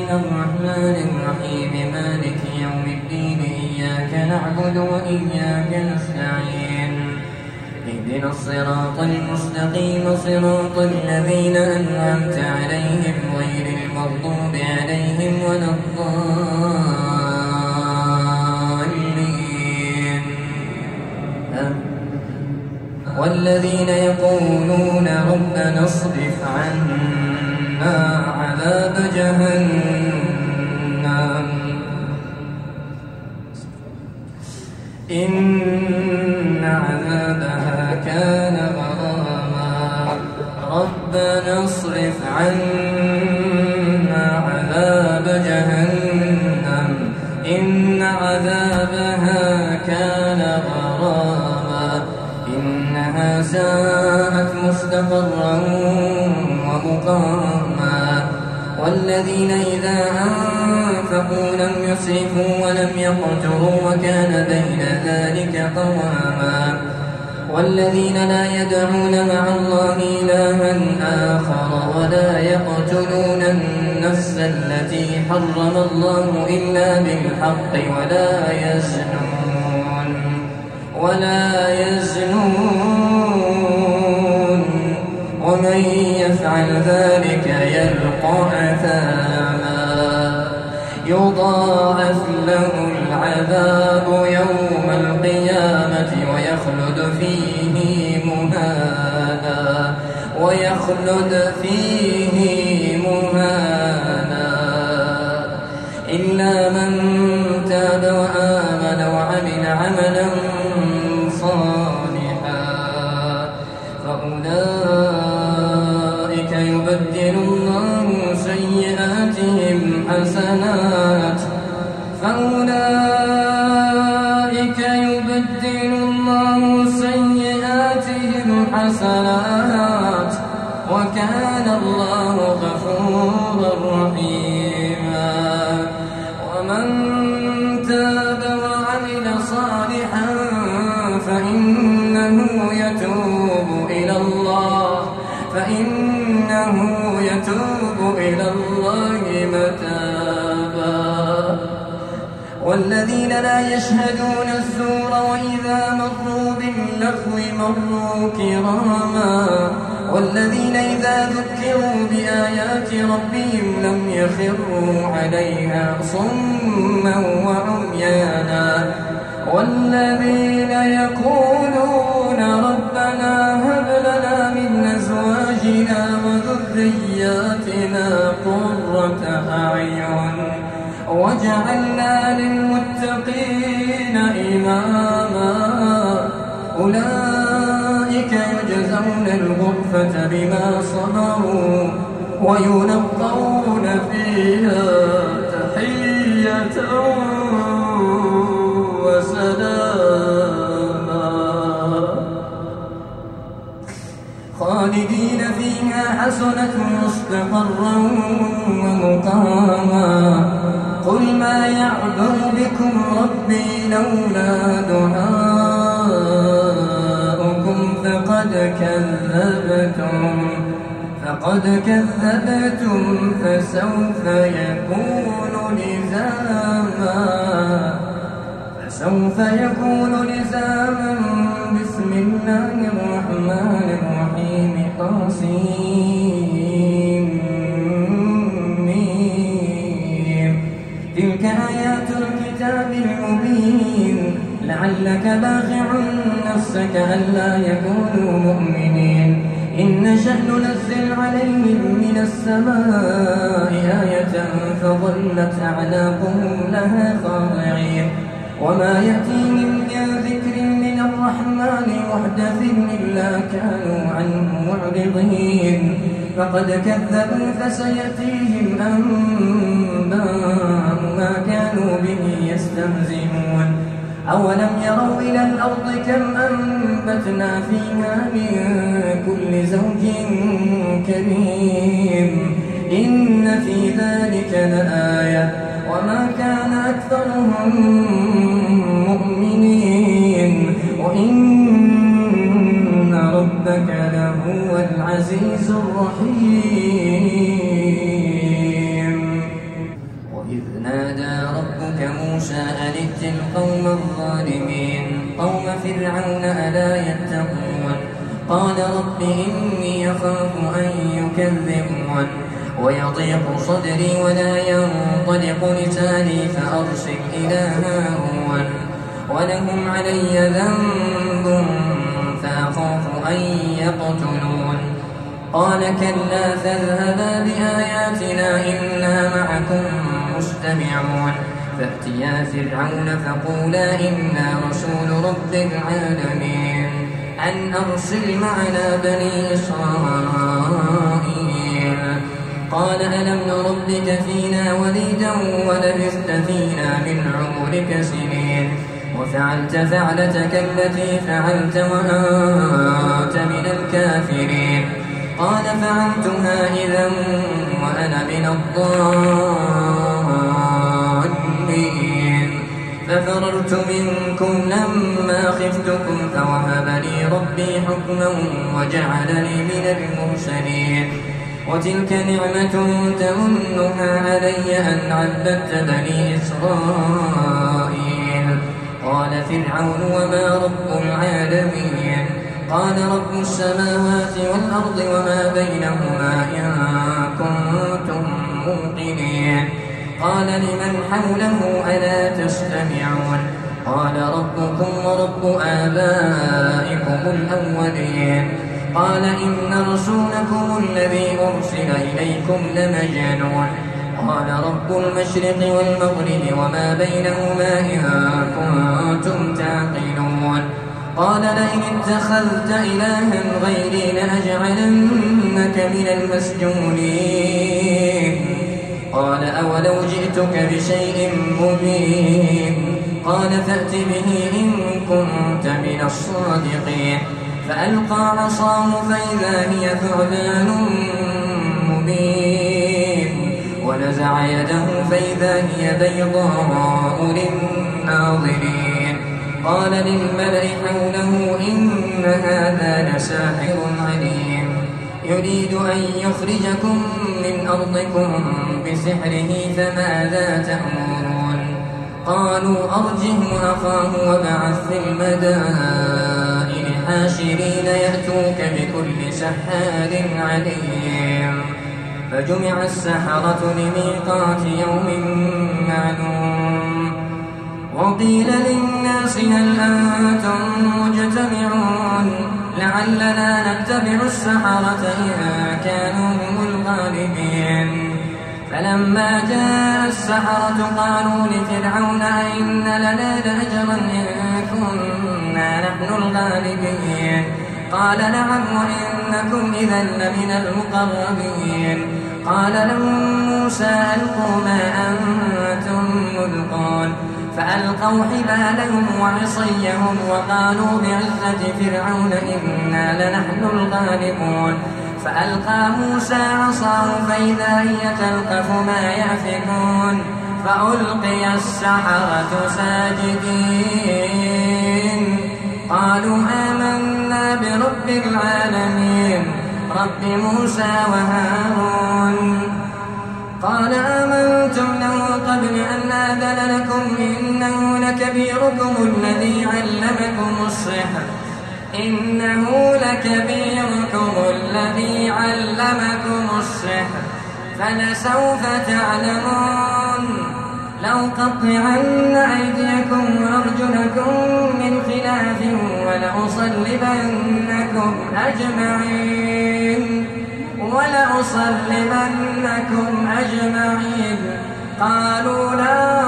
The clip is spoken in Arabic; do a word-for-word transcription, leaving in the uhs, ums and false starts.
الرحمن الرحيم مالك يوم الدين إياك نعبد وإياك نستعين اهدنا الصراط المستقيم صراط الذين أنعمت عليهم غير المغضوب عليهم ولا الضالين. والذين يقولون ربنا اصرف عنا عذاب جهنم إن عذابها كان غراما ربنا اصرف عنا عذاب جهنم إن عذابها كان غراما إنها ساءت مستقرا ومقاما. والذين إذا أنفقوا لم يسرفوا ولم يقتروا وكان بين ذلك قواما. والذين لا يدعون مع الله إلها آخر ولا يقتلون النفس التي حرم الله إلا بالحق ولا يزنون ولا يزنون ومن يفعل ذلك يلقى أثاما يضاعف له العذاب يوم القيامة ويخلد فيه مهانا ويخلد فيه مهانا إلا من تاب وآمن وعمل عملا صالحا فأولئك يبدل الله سيئاتهم حسنات فأولئك يبدل الله سيئاتهم حسنات وكان الله غفورا رحيما. ومن تاب وعمل صالحا فإنه يتوب إلى الله فإنه يتوب إلى الله متابا. والذين لا يشهدون الزور وإذا مروا باللغو مروا كراما. والذين إذا ذكروا بآيات ربهم لم يخروا عليها صما وعميانا. والذين يقولون ربنا هب لنا من أزواجنا وذرياتنا قرة أعين واجعلنا للمتقين إماما. أولئك يجزون الغرفة بما صبروا ويلقون فيها تحية وسلاما خالدين فيها حسنت مستقرا ومقاما. قل ما يعبأ بكم ربي لولا دعاؤكم فقد كذبتم فقد كذبتم فسوف يكون لزاما فسوف يكون لزاما. بسم الله الرحمن الرحيم طاسين تلك آيات الكتاب المبين لعلك باخع نفسك ألا يكونوا مؤمنين. إن نشأ ننزل عليهم من السماء آية فظلت أعناقهم لها خاضعين. وما يأتيهم من ذكر من الرحمن محدث إلا كانوا عنه معرضين. فقد كذبوا فسيأتيهم أنباء ما كانوا به يستهزئون. أولم يروا إلى الأرض كم أنبتنا فيها من كل زوج كريم إن في ذلك لآية وما كان أكثرهم مؤمنين وإن ربك لهو العزيز الرحيم. أفلا يتقون قال رب إني أخاف أن يكذبون ويضيق صدري ولا ينطلق لساني فأرسل إلى هارون ولهم علي ذنب فأخاف أن يقتلون قال كلا فاذهبا بآياتنا إنا معكم مستمعون فأتيا فرعون فقولا إنا رسول رب العالمين أن أرسل معنا بني إسرائيل قال ألم نربك فينا وليدا ولبثت فينا من عمرك سنين وفعلت فعلتك التي فعلت وأنت من الكافرين قال فعلتها إذا وأنا من الضالين ففررت منكم لما خفتكم فوهب لي ربي حكما وجعلني من المرسلين وتلك نعمة تمنها علي أن عبدت بني إسرائيل قال فرعون وما رب العالمين قال رب السماوات والأرض وما بينهما إن كنتم موقنين قال لمن حوله ألا تستمعون قال ربكم ورب آبائكم الأولين قال إن رسولكم الذي أرسل إليكم لمجنون قال رب المشرق والمغرب وما بينهما إن كنتم تعقلون قال لئن اتخذت إلها غيري لأجعلنك من المسجونين قال أولو جئتك بشيء مبين قال فأت به إن كنت من الصادقين فألقى عصاه فإذا هي ثعبان مبين ونزع يده فإذا هي بيضاء للناظرين قال للملأ حوله إن هذا لساحر عليم يريد أن يخرجكم من أرضكم بسحره فماذا تأمرون قالوا أرجه وأخاه وابعث في المدائن حاشرين يأتوك بكل سحار عليم فجمع السحرة لميقات يوم معلوم وقيل للناس هل أنتم مجتمعون لعلنا نتبع السحرة إن كانوا هم الغالبين فلما جاء السحرة قالوا لفرعون أئن لنا لأجرا إن كنا نحن الغالبين قال نعم وإنكم إذا لمن المقربين قال لهم موسى ألقوا ما أنتم ملقون فألقوا حبالهم وعصيهم وقالوا بعزة فرعون إنا لنحن الغالبون فألقى موسى عصاه فإذا هي تلقف ما يأفكون فألقي السحرة ساجدين قالوا آمنا برب العالمين رب موسى وهارون قال آمنتم له قبل أن آذن لكم إنه لكبيركم الذي علمكم السحر إنه لكبيركم الذي علمكم السحر فلسوف تعلمون لأقطعن أيديكم وأرجلكم من خلاف ولأصلبنكم أجمعين ولأصلبنكم أجمعين قالوا لا